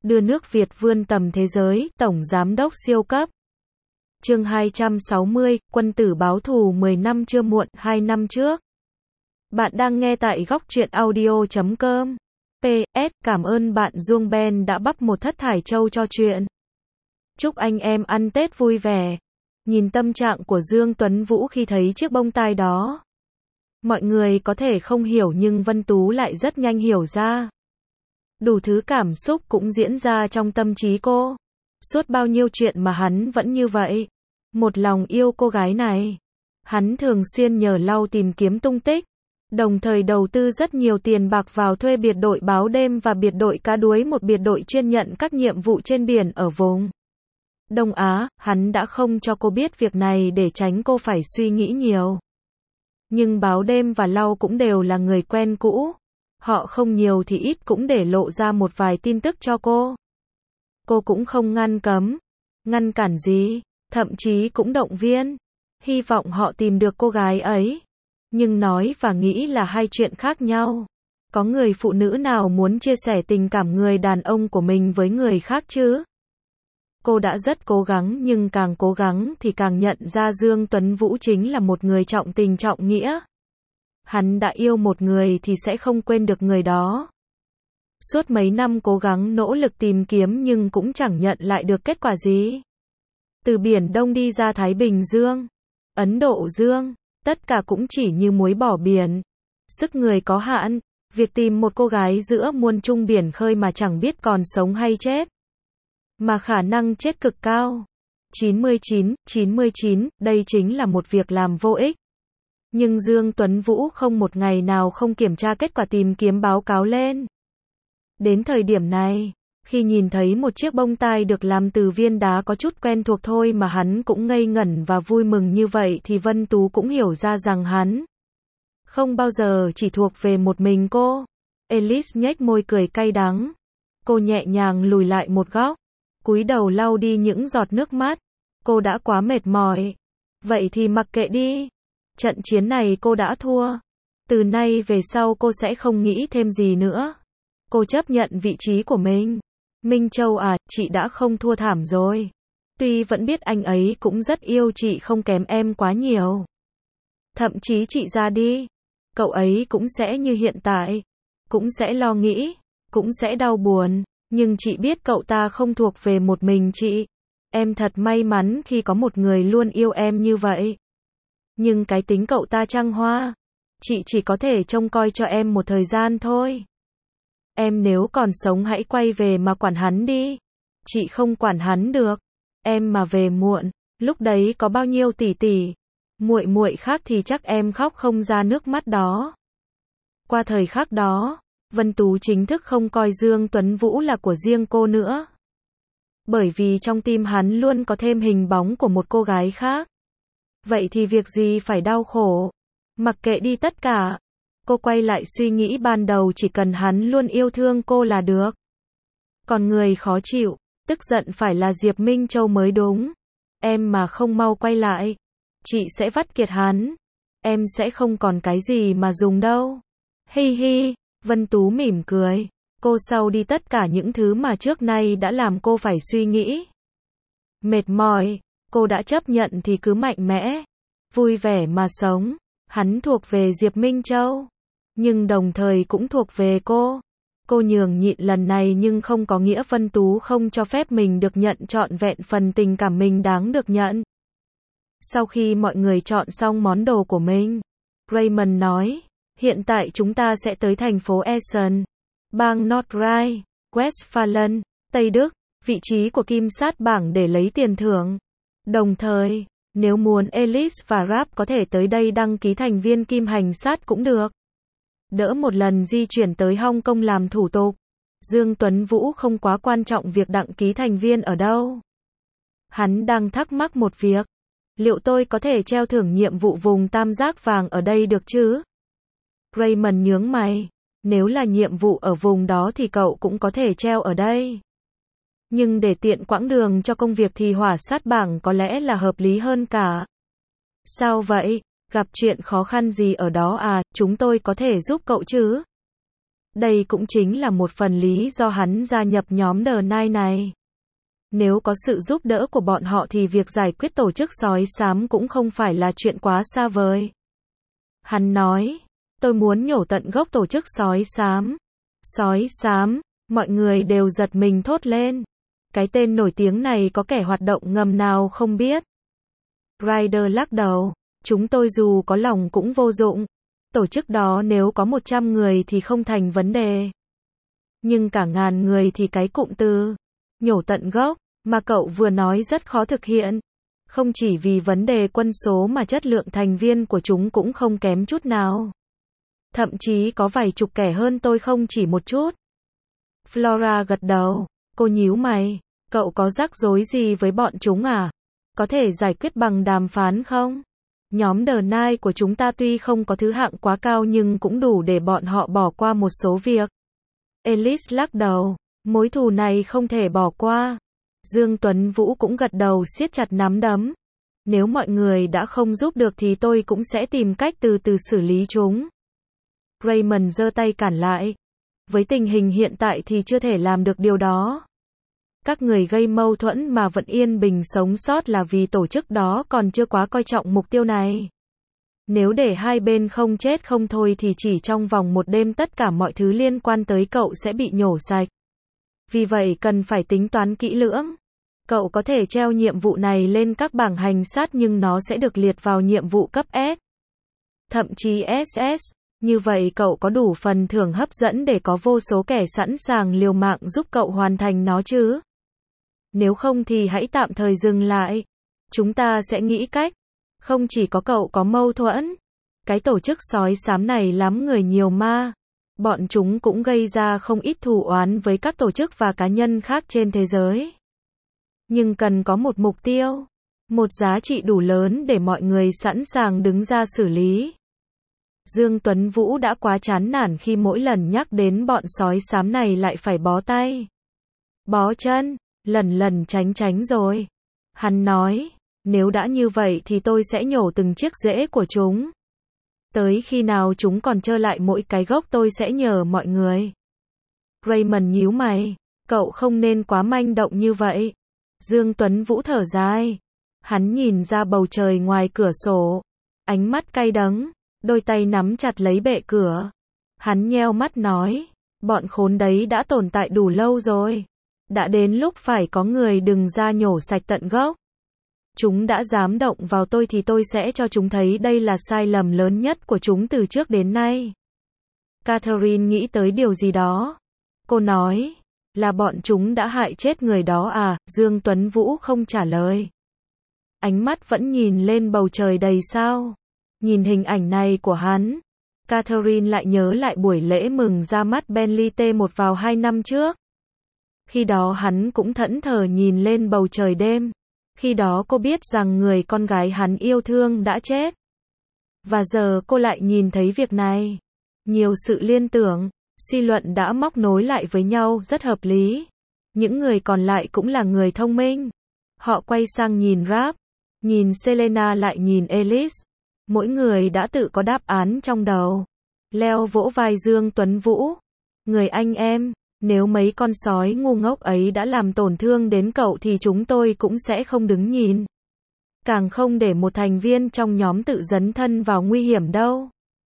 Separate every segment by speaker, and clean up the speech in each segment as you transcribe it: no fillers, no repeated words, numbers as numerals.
Speaker 1: đưa nước Việt vươn tầm thế giới, Tổng Giám đốc siêu cấp. Chương 260, quân tử báo thù 10 năm chưa muộn, 2 năm trước. Bạn đang nghe tại góc truyện audio.com. PS, cảm ơn bạn Duong Ben đã bắp một thất thải châu cho chuyện. Chúc anh em ăn Tết vui vẻ. Nhìn tâm trạng của Dương Tuấn Vũ khi thấy chiếc bông tai đó. Mọi người có thể không hiểu nhưng Vân Tú lại rất nhanh hiểu ra. Đủ thứ cảm xúc cũng diễn ra trong tâm trí cô. Suốt bao nhiêu chuyện mà hắn vẫn như vậy. Một lòng yêu cô gái này. Hắn thường xuyên nhờ Lau tìm kiếm tung tích. Đồng thời đầu tư rất nhiều tiền bạc vào thuê biệt đội báo đêm và biệt đội cá đuối, một biệt đội chuyên nhận các nhiệm vụ trên biển ở vùng Đông Á. Hắn đã không cho cô biết việc này để tránh cô phải suy nghĩ nhiều. Nhưng báo đêm và Lau cũng đều là người quen cũ. Họ không nhiều thì ít cũng để lộ ra một vài tin tức cho cô. Cô cũng không ngăn cấm, ngăn cản gì, thậm chí cũng động viên. Hy vọng họ tìm được cô gái ấy. Nhưng nói và nghĩ là hai chuyện khác nhau. Có người phụ nữ nào muốn chia sẻ tình cảm người đàn ông của mình với người khác chứ? Cô đã rất cố gắng nhưng càng cố gắng thì càng nhận ra Dương Tuấn Vũ chính là một người trọng tình trọng nghĩa. Hắn đã yêu một người thì sẽ không quên được người đó. Suốt mấy năm cố gắng nỗ lực tìm kiếm nhưng cũng chẳng nhận lại được kết quả gì. Từ Biển Đông đi ra Thái Bình Dương, Ấn Độ Dương, tất cả cũng chỉ như muối bỏ biển. Sức người có hạn, việc tìm một cô gái giữa muôn trung biển khơi mà chẳng biết còn sống hay chết. Mà khả năng chết cực cao. 99, đây chính là một việc làm vô ích. Nhưng Dương Tuấn Vũ không một ngày nào không kiểm tra kết quả tìm kiếm báo cáo lên. Đến thời điểm này, khi nhìn thấy một chiếc bông tai được làm từ viên đá có chút quen thuộc thôi mà hắn cũng ngây ngẩn và vui mừng như vậy thì Vân Tú cũng hiểu ra rằng hắn không bao giờ chỉ thuộc về một mình cô. Elise nhếch môi cười cay đắng. Cô nhẹ nhàng lùi lại một góc, cúi đầu lau đi những giọt nước mắt. Cô đã quá mệt mỏi. Vậy thì mặc kệ đi. Trận chiến này cô đã thua. Từ nay về sau cô sẽ không nghĩ thêm gì nữa. Cô chấp nhận vị trí của mình. Minh Châu à, chị đã không thua thảm rồi. Tuy vẫn biết anh ấy cũng rất yêu chị không kém em quá nhiều. Thậm chí chị ra đi, cậu ấy cũng sẽ như hiện tại. Cũng sẽ lo nghĩ, cũng sẽ đau buồn. Nhưng chị biết cậu ta không thuộc về một mình chị. Em thật may mắn khi có một người luôn yêu em như vậy. Nhưng cái tính cậu ta trăng hoa. Chị chỉ có thể trông coi cho em một thời gian thôi. Em nếu còn sống hãy quay về mà quản hắn đi. Chị không quản hắn được. Em mà về muộn, lúc đấy có bao nhiêu tỷ tỷ, muội muội khác thì chắc em khóc không ra nước mắt đó. Qua thời khắc đó, Vân Tú chính thức không coi Dương Tuấn Vũ là của riêng cô nữa. Bởi vì trong tim hắn luôn có thêm hình bóng của một cô gái khác. Vậy thì việc gì phải đau khổ. Mặc kệ đi tất cả. Cô quay lại suy nghĩ ban đầu, chỉ cần hắn luôn yêu thương cô là được. Còn người khó chịu, tức giận phải là Diệp Minh Châu mới đúng. Em mà không mau quay lại, chị sẽ vắt kiệt hắn. Em sẽ không còn cái gì mà dùng đâu. Hi hi, Vân Tú mỉm cười. Cô sau đi tất cả những thứ mà trước nay đã làm cô phải suy nghĩ. Mệt mỏi, cô đã chấp nhận thì cứ mạnh mẽ, vui vẻ mà sống. Hắn thuộc về Diệp Minh Châu, nhưng đồng thời cũng thuộc về cô. Cô nhường nhịn lần này nhưng không có nghĩa Vân Tú không cho phép mình được nhận trọn vẹn phần tình cảm mình đáng được nhận. Sau khi mọi người chọn xong món đồ của mình, Raymond nói, hiện tại chúng ta sẽ tới thành phố Essen, bang Nordrhein, Westphalen, Tây Đức, vị trí của kim sát bảng để lấy tiền thưởng. Đồng thời, nếu muốn Elise và Rap có thể tới đây đăng ký thành viên kim hành sát cũng được. Đỡ một lần di chuyển tới Hong Kong làm thủ tục. Dương Tuấn Vũ không quá quan trọng việc đăng ký thành viên ở đâu. Hắn đang thắc mắc một việc. Liệu tôi có thể treo thưởng nhiệm vụ vùng tam giác vàng ở đây được chứ? Raymond nhướng mày. Nếu là nhiệm vụ ở vùng đó thì cậu cũng có thể treo ở đây. Nhưng để tiện quãng đường cho công việc thì hỏa sát bảng có lẽ là hợp lý hơn cả. Sao vậy? Gặp chuyện khó khăn gì ở đó à? Chúng tôi có thể giúp cậu chứ? Đây cũng chính là một phần lý do hắn gia nhập nhóm The Nine này. Nếu có sự giúp đỡ của bọn họ thì việc giải quyết tổ chức sói xám cũng không phải là chuyện quá xa vời. Hắn nói, tôi muốn nhổ tận gốc tổ chức sói xám. Sói xám, mọi người đều giật mình thốt lên. Cái tên nổi tiếng này có kẻ hoạt động ngầm nào không biết? Ryder lắc đầu, chúng tôi dù có lòng cũng vô dụng. Tổ chức đó nếu có 100 người thì không thành vấn đề. Nhưng cả ngàn người thì cái cụm từ nhổ tận gốc mà cậu vừa nói rất khó thực hiện. Không chỉ vì vấn đề quân số mà chất lượng thành viên của chúng cũng không kém chút nào. Thậm chí có vài chục kẻ hơn tôi không chỉ một chút. Flora gật đầu, cô nhíu mày, cậu có rắc rối gì với bọn chúng à? Có thể giải quyết bằng đàm phán không? Nhóm The Nine của chúng ta tuy không có thứ hạng quá cao nhưng cũng đủ để bọn họ bỏ qua một số việc. Alice lắc đầu, mối thù này không thể bỏ qua. Dương Tuấn Vũ cũng gật đầu siết chặt nắm đấm. Nếu mọi người đã không giúp được thì tôi cũng sẽ tìm cách từ từ xử lý chúng. Raymond giơ tay cản lại. Với tình hình hiện tại thì chưa thể làm được điều đó. Các người gây mâu thuẫn mà vẫn yên bình sống sót là vì tổ chức đó còn chưa quá coi trọng mục tiêu này. Nếu để hai bên không chết không thôi thì chỉ trong vòng một đêm tất cả mọi thứ liên quan tới cậu sẽ bị nhổ sạch. Vì vậy cần phải tính toán kỹ lưỡng. Cậu có thể treo nhiệm vụ này lên các bảng hành sát nhưng nó sẽ được liệt vào nhiệm vụ cấp S. Thậm chí SS. Như vậy cậu có đủ phần thưởng hấp dẫn để có vô số kẻ sẵn sàng liều mạng giúp cậu hoàn thành nó chứ. Nếu không thì hãy tạm thời dừng lại. Chúng ta sẽ nghĩ cách. Không chỉ có cậu có mâu thuẫn. Cái tổ chức sói xám này lắm người nhiều ma. Bọn chúng cũng gây ra không ít thù oán với các tổ chức và cá nhân khác trên thế giới. Nhưng cần có một mục tiêu. Một giá trị đủ lớn để mọi người sẵn sàng đứng ra xử lý. Dương Tuấn Vũ đã quá chán nản khi mỗi lần nhắc đến bọn sói xám này lại phải bó tay. Bó chân, lần lần tránh rồi. Hắn nói, nếu đã như vậy thì tôi sẽ nhổ từng chiếc rễ của chúng. Tới khi nào chúng còn trơ lại mỗi cái gốc tôi sẽ nhờ mọi người. Raymond nhíu mày, cậu không nên quá manh động như vậy. Dương Tuấn Vũ thở dài. Hắn nhìn ra bầu trời ngoài cửa sổ. Ánh mắt cay đắng. Đôi tay nắm chặt lấy bệ cửa. Hắn nheo mắt nói, bọn khốn đấy đã tồn tại đủ lâu rồi. Đã đến lúc phải có người đứng ra nhổ sạch tận gốc. Chúng đã dám động vào tôi thì tôi sẽ cho chúng thấy đây là sai lầm lớn nhất của chúng từ trước đến nay. Catherine nghĩ tới điều gì đó. Cô nói, là bọn chúng đã hại chết người đó à? Dương Tuấn Vũ không trả lời. Ánh mắt vẫn nhìn lên bầu trời đầy sao. Nhìn hình ảnh này của hắn, Catherine lại nhớ lại buổi lễ mừng ra mắt Bentley T1 vào 2 năm trước. Khi đó hắn cũng thẫn thờ nhìn lên bầu trời đêm. Khi đó cô biết rằng người con gái hắn yêu thương đã chết. Và giờ cô lại nhìn thấy việc này. Nhiều sự liên tưởng, suy luận đã móc nối lại với nhau rất hợp lý. Những người còn lại cũng là người thông minh. Họ quay sang nhìn Rap, nhìn Selena lại nhìn Alice. Mỗi người đã tự có đáp án trong đầu. Leo vỗ vai Dương Tuấn Vũ. Người anh em, nếu mấy con sói ngu ngốc ấy đã làm tổn thương đến cậu thì chúng tôi cũng sẽ không đứng nhìn. Càng không để một thành viên trong nhóm tự dấn thân vào nguy hiểm đâu.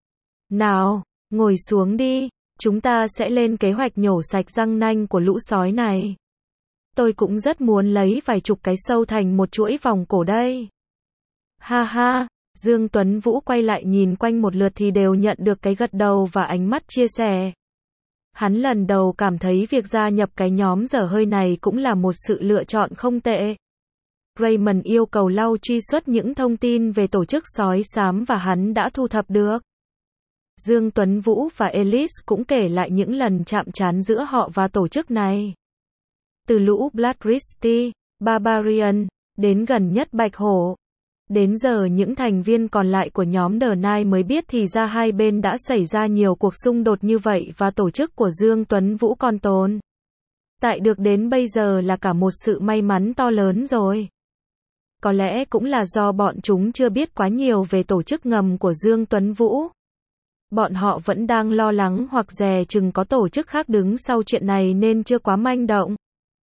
Speaker 1: Nào, ngồi xuống đi, chúng ta sẽ lên kế hoạch nhổ sạch răng nanh của lũ sói này. Tôi cũng rất muốn lấy vài chục cái sâu thành một chuỗi vòng cổ đây. Ha ha. Dương Tuấn Vũ quay lại nhìn quanh một lượt thì đều nhận được cái gật đầu và ánh mắt chia sẻ. Hắn lần đầu cảm thấy việc gia nhập cái nhóm dở hơi này cũng là một sự lựa chọn không tệ. Raymond yêu cầu Lau truy xuất những thông tin về tổ chức sói xám và hắn đã thu thập được. Dương Tuấn Vũ và Alice cũng kể lại những lần chạm trán giữa họ và tổ chức này. Từ lũ Bloodthirsty, Barbarian, đến gần nhất Bạch Hổ. Đến giờ những thành viên còn lại của nhóm The Nine mới biết thì ra hai bên đã xảy ra nhiều cuộc xung đột như vậy và tổ chức của Dương Tuấn Vũ còn tồn tại được đến bây giờ là cả một sự may mắn to lớn rồi. Có lẽ cũng là do bọn chúng chưa biết quá nhiều về tổ chức ngầm của Dương Tuấn Vũ. Bọn họ vẫn đang lo lắng hoặc dè chừng có tổ chức khác đứng sau chuyện này nên chưa quá manh động.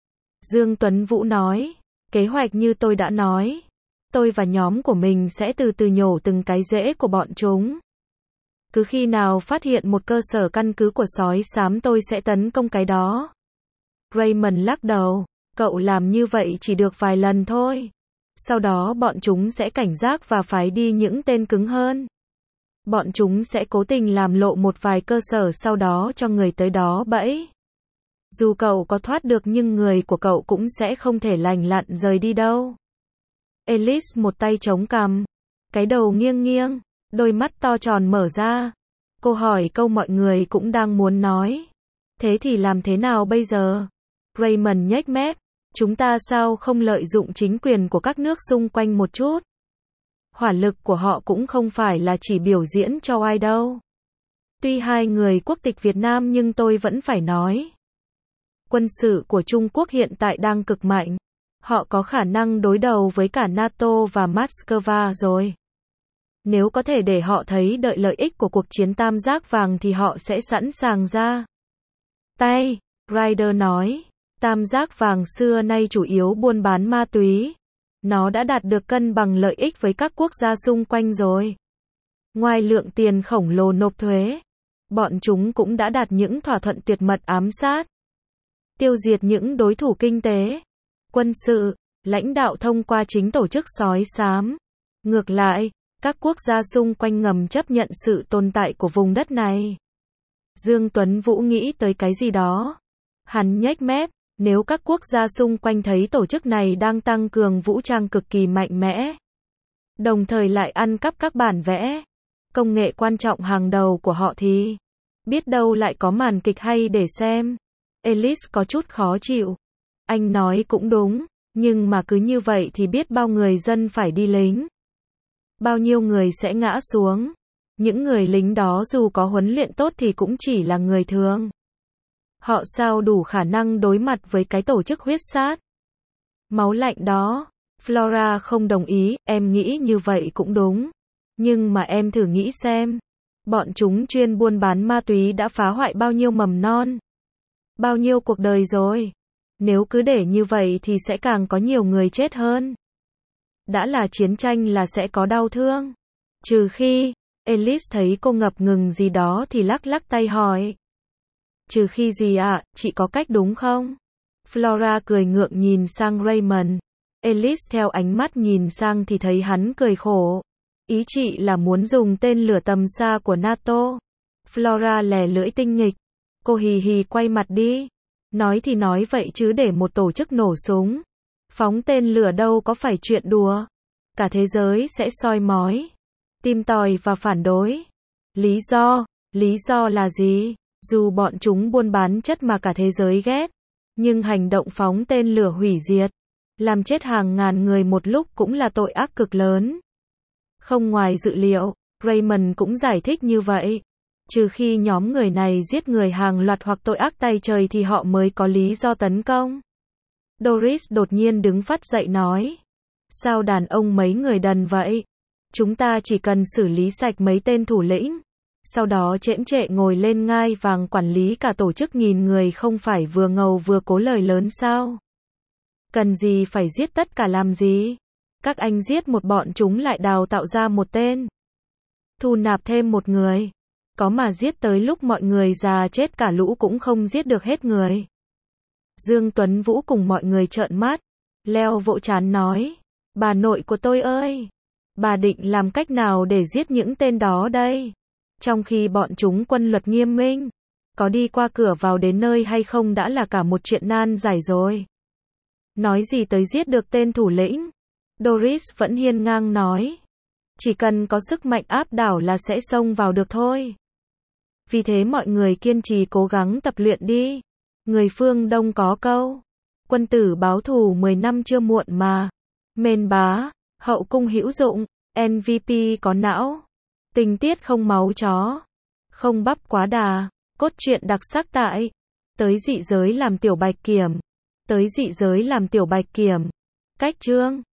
Speaker 1: Dương Tuấn Vũ nói, kế hoạch như tôi đã nói, tôi và nhóm của mình sẽ từ từ nhổ từng cái rễ của bọn chúng. Cứ khi nào phát hiện một cơ sở căn cứ của sói xám tôi sẽ tấn công cái đó. Raymond lắc đầu, cậu làm như vậy chỉ được vài lần thôi. Sau đó bọn chúng sẽ cảnh giác và phái đi những tên cứng hơn. Bọn chúng sẽ cố tình làm lộ một vài cơ sở sau đó cho người tới đó bẫy. Dù cậu có thoát được nhưng người của cậu cũng sẽ không thể lành lặn rời đi đâu. Alice một tay chống cằm, cái đầu nghiêng nghiêng, đôi mắt to tròn mở ra. Cô hỏi câu mọi người cũng đang muốn nói. Thế thì làm thế nào bây giờ? Raymond nhếch mép, chúng ta sao không lợi dụng chính quyền của các nước xung quanh một chút? Hỏa lực của họ cũng không phải là chỉ biểu diễn cho ai đâu. Tuy hai người quốc tịch Việt Nam nhưng tôi vẫn phải nói. Quân sự của Trung Quốc hiện tại đang cực mạnh. Họ có khả năng đối đầu với cả NATO và Moscow rồi. Nếu có thể để họ thấy đợi lợi ích của cuộc chiến tam giác vàng thì họ sẽ sẵn sàng ra tay. Ryder nói, tam giác vàng xưa nay chủ yếu buôn bán ma túy. Nó đã đạt được cân bằng lợi ích với các quốc gia xung quanh rồi. Ngoài lượng tiền khổng lồ nộp thuế, bọn chúng cũng đã đạt những thỏa thuận tuyệt mật ám sát, tiêu diệt những đối thủ kinh tế, quân sự, lãnh đạo thông qua chính tổ chức sói xám. Ngược lại, các quốc gia xung quanh ngầm chấp nhận sự tồn tại của vùng đất này. Dương Tuấn Vũ nghĩ tới cái gì đó. Hắn nhếch mép, nếu các quốc gia xung quanh thấy tổ chức này đang tăng cường vũ trang cực kỳ mạnh mẽ, đồng thời lại ăn cắp các bản vẽ, công nghệ quan trọng hàng đầu của họ thì, biết đâu lại có màn kịch hay để xem. Alice có chút khó chịu. Anh nói cũng đúng, nhưng mà cứ như vậy thì biết bao người dân phải đi lính. Bao nhiêu người sẽ ngã xuống. Những người lính đó dù có huấn luyện tốt thì cũng chỉ là người thường. Họ sao đủ khả năng đối mặt với cái tổ chức huyết sát máu lạnh đó. Flora không đồng ý, em nghĩ như vậy cũng đúng. Nhưng mà em thử nghĩ xem. Bọn chúng chuyên buôn bán ma túy đã phá hoại bao nhiêu mầm non, bao nhiêu cuộc đời rồi. Nếu cứ để như vậy thì sẽ càng có nhiều người chết hơn. Đã là chiến tranh là sẽ có đau thương. Trừ khi, Alice thấy cô ngập ngừng gì đó thì lắc lắc tay hỏi. Trừ khi gì ạ, chị có cách đúng không? Flora cười ngượng nhìn sang Raymond. Alice theo ánh mắt nhìn sang thì thấy hắn cười khổ. Ý chị là muốn dùng tên lửa tầm xa của NATO. Flora lè lưỡi tinh nghịch. Cô hì hì quay mặt đi. Nói thì nói vậy chứ để một tổ chức nổ súng, phóng tên lửa đâu có phải chuyện đùa. Cả thế giới sẽ soi mói, tìm tòi và phản đối. Lý do là gì? Dù bọn chúng buôn bán chất mà cả thế giới ghét, nhưng hành động phóng tên lửa hủy diệt, làm chết hàng ngàn người một lúc cũng là tội ác cực lớn. Không ngoài dự liệu, Raymond cũng giải thích như vậy. Trừ khi nhóm người này giết người hàng loạt hoặc tội ác tày trời thì họ mới có lý do tấn công. Doris đột nhiên đứng phắt dậy nói. Sao đàn ông mấy người đần vậy? Chúng ta chỉ cần xử lý sạch mấy tên thủ lĩnh. Sau đó chễm chệ ngồi lên ngai vàng quản lý cả tổ chức nghìn người không phải vừa ngầu vừa cố lời lớn sao? Cần gì phải giết tất cả làm gì? Các anh giết một bọn chúng lại đào tạo ra một tên. Thu nạp thêm một người. Có mà giết tới lúc mọi người già chết cả lũ cũng không giết được hết người. Dương Tuấn Vũ cùng mọi người trợn mắt. Leo vỗ trán nói. Bà nội của tôi ơi! Bà định làm cách nào để giết những tên đó đây? Trong khi bọn chúng quân luật nghiêm minh, có đi qua cửa vào đến nơi hay không đã là cả một chuyện nan giải rồi. Nói gì tới giết được tên thủ lĩnh? Doris vẫn hiên ngang nói. Chỉ cần có sức mạnh áp đảo là sẽ xông vào được thôi. Vì thế mọi người kiên trì cố gắng tập luyện đi. Người phương Đông có câu. Quân tử báo thù 10 năm chưa muộn mà. Mên bá, hậu cung hữu dụng, MVP có não. Tình tiết không máu chó. Không bắp quá đà. Cốt truyện đặc sắc tại. Tới dị giới làm tiểu bạch kiểm. Cách chương.